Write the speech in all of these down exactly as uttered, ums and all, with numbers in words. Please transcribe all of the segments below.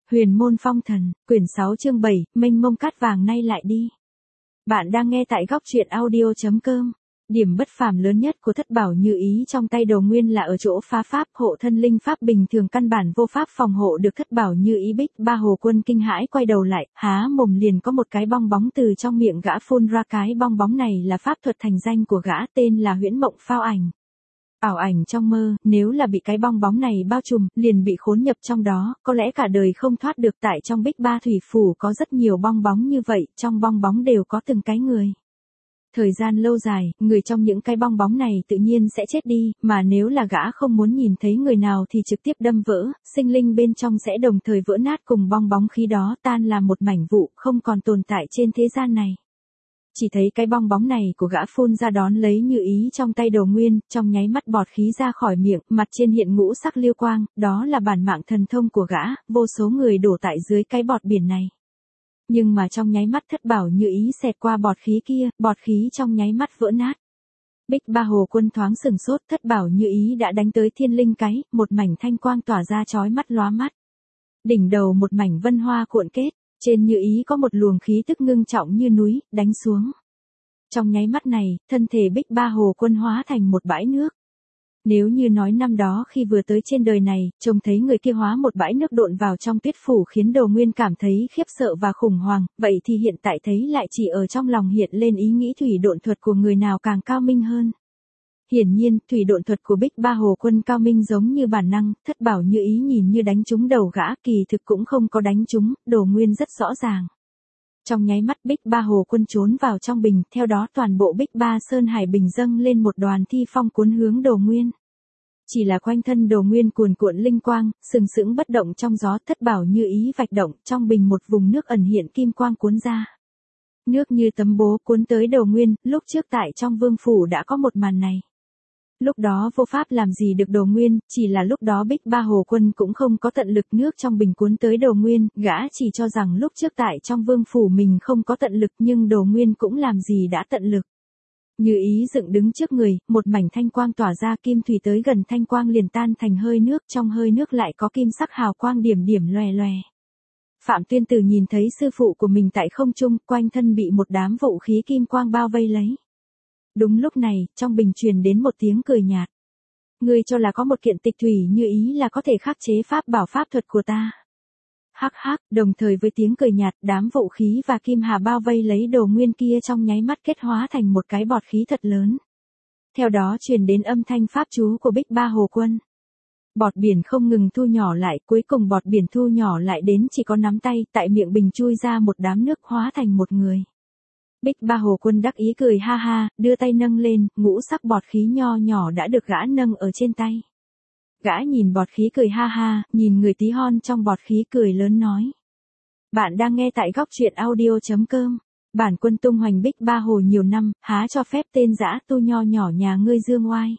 Huyền môn phong thần, quyển sáu chương bảy, mênh mông cát vàng nay lại đi. Bạn đang nghe tại góc truyện audio chấm com. Điểm bất phàm lớn nhất của thất bảo như ý trong tay Đồ Nguyên là ở chỗ phá pháp, hộ thân linh pháp bình thường căn bản vô pháp phòng hộ được thất bảo như ý. Bích Ba Hồ Quân kinh hãi quay đầu lại, há mồm liền có một cái bong bóng từ trong miệng gã phun ra. Cái bong bóng này là pháp thuật thành danh của gã, tên là Huyễn Mộng Phao Ảnh. Ảo ảnh trong mơ, nếu là bị cái bong bóng này bao trùm, liền bị khốn nhập trong đó, có lẽ cả đời không thoát được. Tại trong Bích Ba Thủy Phủ có rất nhiều bong bóng như vậy, trong bong bóng đều có từng cái người. Thời gian lâu dài, người trong những cái bong bóng này tự nhiên sẽ chết đi, mà nếu là gã không muốn nhìn thấy người nào thì trực tiếp đâm vỡ, sinh linh bên trong sẽ đồng thời vỡ nát cùng bong bóng khí đó tan làm một mảnh vụn, không còn tồn tại trên thế gian này. Chỉ thấy cái bong bóng này của gã phun ra đón lấy như ý trong tay Đồ Nguyên, trong nháy mắt bọt khí ra khỏi miệng, mặt trên hiện ngũ sắc lưu quang, đó là bản mạng thần thông của gã, vô số người đổ tại dưới cái bọt biển này. Nhưng mà trong nháy mắt thất bảo như ý xẹt qua bọt khí kia, bọt khí trong nháy mắt vỡ nát. Bích Ba Hồ Quân thoáng sừng sốt, thất bảo như ý đã đánh tới thiên linh cái, một mảnh thanh quang tỏa ra chói mắt lóa mắt. Đỉnh đầu một mảnh vân hoa cuộn kết. Trên như ý có một luồng khí tức ngưng trọng như núi, đánh xuống. Trong nháy mắt này, thân thể Bích Ba Hồ Quân hóa thành một bãi nước. Nếu như nói năm đó khi vừa tới trên đời này, trông thấy người kia hóa một bãi nước độn vào trong tuyết phủ khiến Đồ Nguyên cảm thấy khiếp sợ và khủng hoảng, vậy thì hiện tại thấy lại chỉ ở trong lòng hiện lên ý nghĩ thủy độn thuật của người nào càng cao minh hơn. Hiển nhiên, thủy độn thuật của Bích Ba Hồ Quân cao minh giống như bản năng, thất bảo như ý nhìn như đánh trúng đầu gã, kỳ thực cũng không có đánh trúng, Đồ Nguyên rất rõ ràng. Trong nháy mắt Bích Ba Hồ Quân trốn vào trong bình, theo đó toàn bộ Bích Ba Sơn Hải Bình dâng lên một đoàn thi phong cuốn hướng Đồ Nguyên. Chỉ là quanh thân Đồ Nguyên cuồn cuộn linh quang, sừng sững bất động trong gió, thất bảo như ý vạch động, trong bình một vùng nước ẩn hiện kim quang cuốn ra. Nước như tấm bố cuốn tới Đồ Nguyên, lúc trước tại trong vương phủ đã có một màn này. Lúc đó vô pháp làm gì được Đồ Nguyên, chỉ là lúc đó Bích Ba Hồ Quân cũng không có tận lực, nước trong bình cuốn tới Đồ Nguyên, gã chỉ cho rằng lúc trước tại trong vương phủ mình không có tận lực nhưng Đồ Nguyên cũng làm gì đã tận lực. Như ý dựng đứng trước người, một mảnh thanh quang tỏa ra, kim thủy tới gần thanh quang liền tan thành hơi nước, trong hơi nước lại có kim sắc hào quang điểm điểm lòe lòe. Phạm Tuyên Tử nhìn thấy sư phụ của mình tại không trung, quanh thân bị một đám vũ khí kim quang bao vây lấy. Đúng lúc này, trong bình truyền đến một tiếng cười nhạt. Ngươi cho là có một kiện tịch thủy như ý là có thể khắc chế pháp bảo pháp thuật của ta. Hắc hắc, đồng thời với tiếng cười nhạt, đám vũ khí và kim hà bao vây lấy Đồ Nguyên kia trong nháy mắt kết hóa thành một cái bọt khí thật lớn. Theo đó truyền đến âm thanh pháp chú của Bích Ba Hồ Quân. Bọt biển không ngừng thu nhỏ lại, cuối cùng bọt biển thu nhỏ lại đến chỉ có nắm tay, tại miệng bình chui ra một đám nước hóa thành một người. Bích Ba Hồ Quân đắc ý cười ha ha, đưa tay nâng lên, ngũ sắc bọt khí nho nhỏ đã được gã nâng ở trên tay. Gã nhìn bọt khí cười ha ha, nhìn người tí hon trong bọt khí cười lớn nói. Bạn đang nghe tại góc truyện audio chấm com. Bản quân tung hoành Bích Ba Hồ nhiều năm, há cho phép tên dã tu nho nhỏ nhà ngươi dương oai.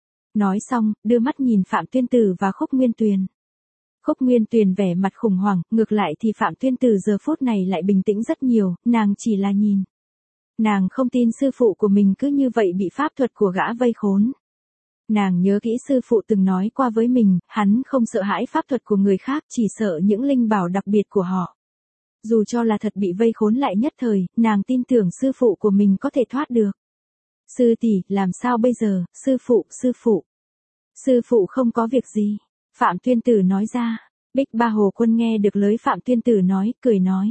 Nói xong, đưa mắt nhìn Phạm Tuyên Tử và Khúc Nguyên Tuyền. Khúc Nguyên Tuyền vẻ mặt khủng hoảng, ngược lại thì Phạm Tuyên Tử giờ phút này lại bình tĩnh rất nhiều, nàng chỉ là nhìn. Nàng không tin sư phụ của mình cứ như vậy bị pháp thuật của gã vây khốn. Nàng nhớ kỹ sư phụ từng nói qua với mình, hắn không sợ hãi pháp thuật của người khác, chỉ sợ những linh bảo đặc biệt của họ. Dù cho là thật bị vây khốn lại nhất thời, nàng tin tưởng sư phụ của mình có thể thoát được. Sư tỷ, làm sao bây giờ, sư phụ, sư phụ. Sư phụ không có việc gì. Phạm Tuyên Tử nói ra. Bích Ba Hồ Quân nghe được lời Phạm Tuyên Tử nói, cười nói.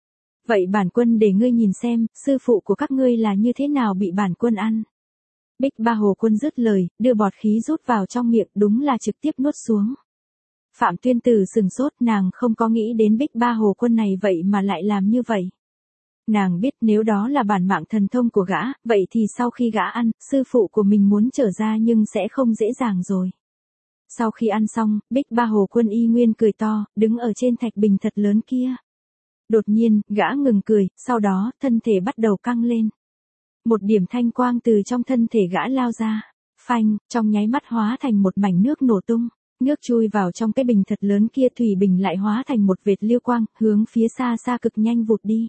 Vậy bản quân để ngươi nhìn xem, sư phụ của các ngươi là như thế nào bị bản quân ăn. Bích Ba Hồ Quân dứt lời, đưa bọt khí rút vào trong miệng, đúng là trực tiếp nuốt xuống. Phạm Tuyên Tử sừng sốt, nàng không có nghĩ đến Bích Ba Hồ Quân này vậy mà lại làm như vậy. Nàng biết nếu đó là bản mạng thần thông của gã, vậy thì sau khi gã ăn, sư phụ của mình muốn trở ra nhưng sẽ không dễ dàng rồi. Sau khi ăn xong, Bích Ba Hồ Quân y nguyên cười to, đứng ở trên thạch bình thật lớn kia. Đột nhiên, gã ngừng cười, sau đó, thân thể bắt đầu căng lên. Một điểm thanh quang từ trong thân thể gã lao ra. Phanh, trong nháy mắt hóa thành một mảnh nước nổ tung. Nước chui vào trong cái bình thật lớn kia, thủy bình lại hóa thành một vệt lưu quang, hướng phía xa xa cực nhanh vụt đi.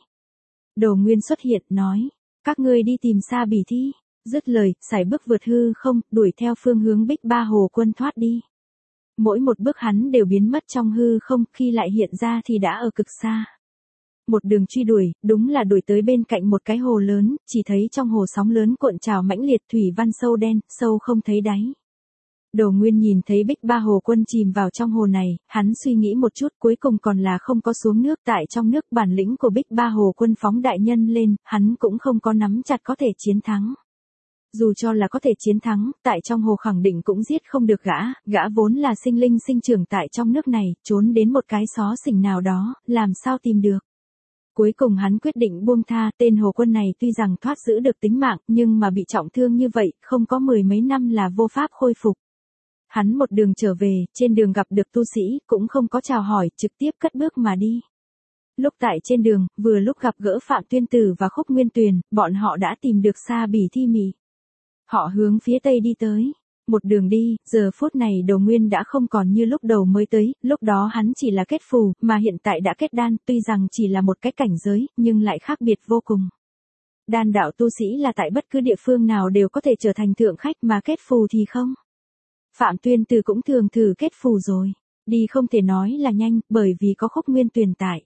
Đồ Nguyên xuất hiện, nói. Các ngươi đi tìm Sa Bỉ Thi. Dứt lời, sải bước vượt hư không, đuổi theo phương hướng Bích Ba Hồ Quân thoát đi. Mỗi một bước hắn đều biến mất trong hư không, khi lại hiện ra thì đã ở cực xa. Một đường truy đuổi, đúng là đuổi tới bên cạnh một cái hồ lớn, chỉ thấy trong hồ sóng lớn cuộn trào mãnh liệt, thủy văn sâu đen, sâu không thấy đáy. Đồ Nguyên nhìn thấy Bích Ba Hồ Quân chìm vào trong hồ này, hắn suy nghĩ một chút, cuối cùng còn là không có xuống nước. Tại trong nước bản lĩnh của Bích Ba Hồ Quân phóng đại nhân lên, hắn cũng không có nắm chặt có thể chiến thắng. Dù cho là có thể chiến thắng, tại trong hồ khẳng định cũng giết không được gã, gã vốn là sinh linh sinh trưởng tại trong nước này, trốn đến một cái xó xỉnh nào đó, làm sao tìm được. Cuối cùng hắn quyết định buông tha. Tên Hồ Quân này tuy rằng thoát giữ được tính mạng, nhưng mà bị trọng thương như vậy, không có mười mấy năm là vô pháp khôi phục. Hắn một đường trở về, trên đường gặp được tu sĩ, cũng không có chào hỏi, trực tiếp cất bước mà đi. Lúc tại trên đường, vừa lúc gặp gỡ Phạm Tuyên Tử và Khúc Nguyên Tuyền, bọn họ đã tìm được Sa Bỉ Thi Mị. Họ hướng phía tây đi tới. Một đường đi, giờ phút này Đồ Nguyên đã không còn như lúc đầu mới tới, lúc đó hắn chỉ là kết phù, mà hiện tại đã kết đan, tuy rằng chỉ là một cái cảnh giới, nhưng lại khác biệt vô cùng. Đan đạo tu sĩ là tại bất cứ địa phương nào đều có thể trở thành thượng khách, mà kết phù thì không. Phạm Tuyên Tử cũng thường thử kết phù rồi. Đi không thể nói là nhanh, bởi vì có Khúc Nguyên Tuyền tại.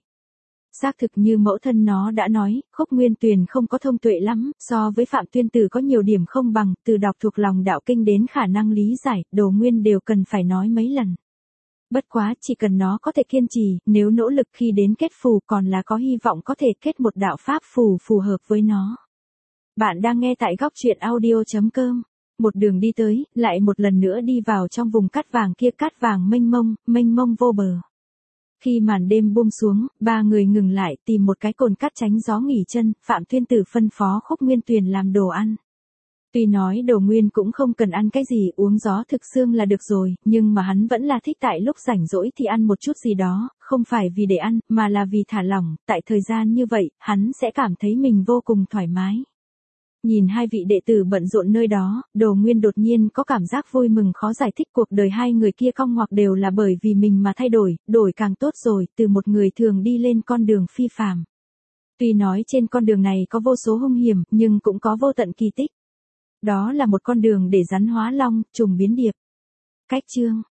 Xác thực như mẫu thân nó đã nói, Khúc Nguyên Tuyền không có thông tuệ lắm, so với Phạm Tuyên Tử có nhiều điểm không bằng, từ đọc thuộc lòng đạo kinh đến khả năng lý giải, Đồ Nguyên đều cần phải nói mấy lần. Bất quá, chỉ cần nó có thể kiên trì, nếu nỗ lực khi đến kết phù còn là có hy vọng có thể kết một đạo pháp phù phù hợp với nó. Bạn đang nghe tại góc truyện audio chấm com. Một đường đi tới, lại một lần nữa đi vào trong vùng cát vàng kia, cát vàng mênh mông, mênh mông vô bờ. Khi màn đêm buông xuống, ba người ngừng lại tìm một cái cồn cát tránh gió nghỉ chân, Phạm Tuyên Tử phân phó Khúc Nguyên Tuyền làm đồ ăn. Tuy nói Đồ Nguyên cũng không cần ăn cái gì, uống gió thực xương là được rồi, nhưng mà hắn vẫn là thích tại lúc rảnh rỗi thì ăn một chút gì đó, không phải vì để ăn, mà là vì thả lỏng, tại thời gian như vậy, hắn sẽ cảm thấy mình vô cùng thoải mái. Nhìn hai vị đệ tử bận rộn nơi đó, Đồ Nguyên đột nhiên có cảm giác vui mừng khó giải thích. Cuộc đời hai người kia cong ngoặc đều là bởi vì mình mà thay đổi, đổi càng tốt rồi, từ một người thường đi lên con đường phi phàm. Tuy nói trên con đường này có vô số hung hiểm, nhưng cũng có vô tận kỳ tích. Đó là một con đường để rắn hóa long, trùng biến điệp. Cách chương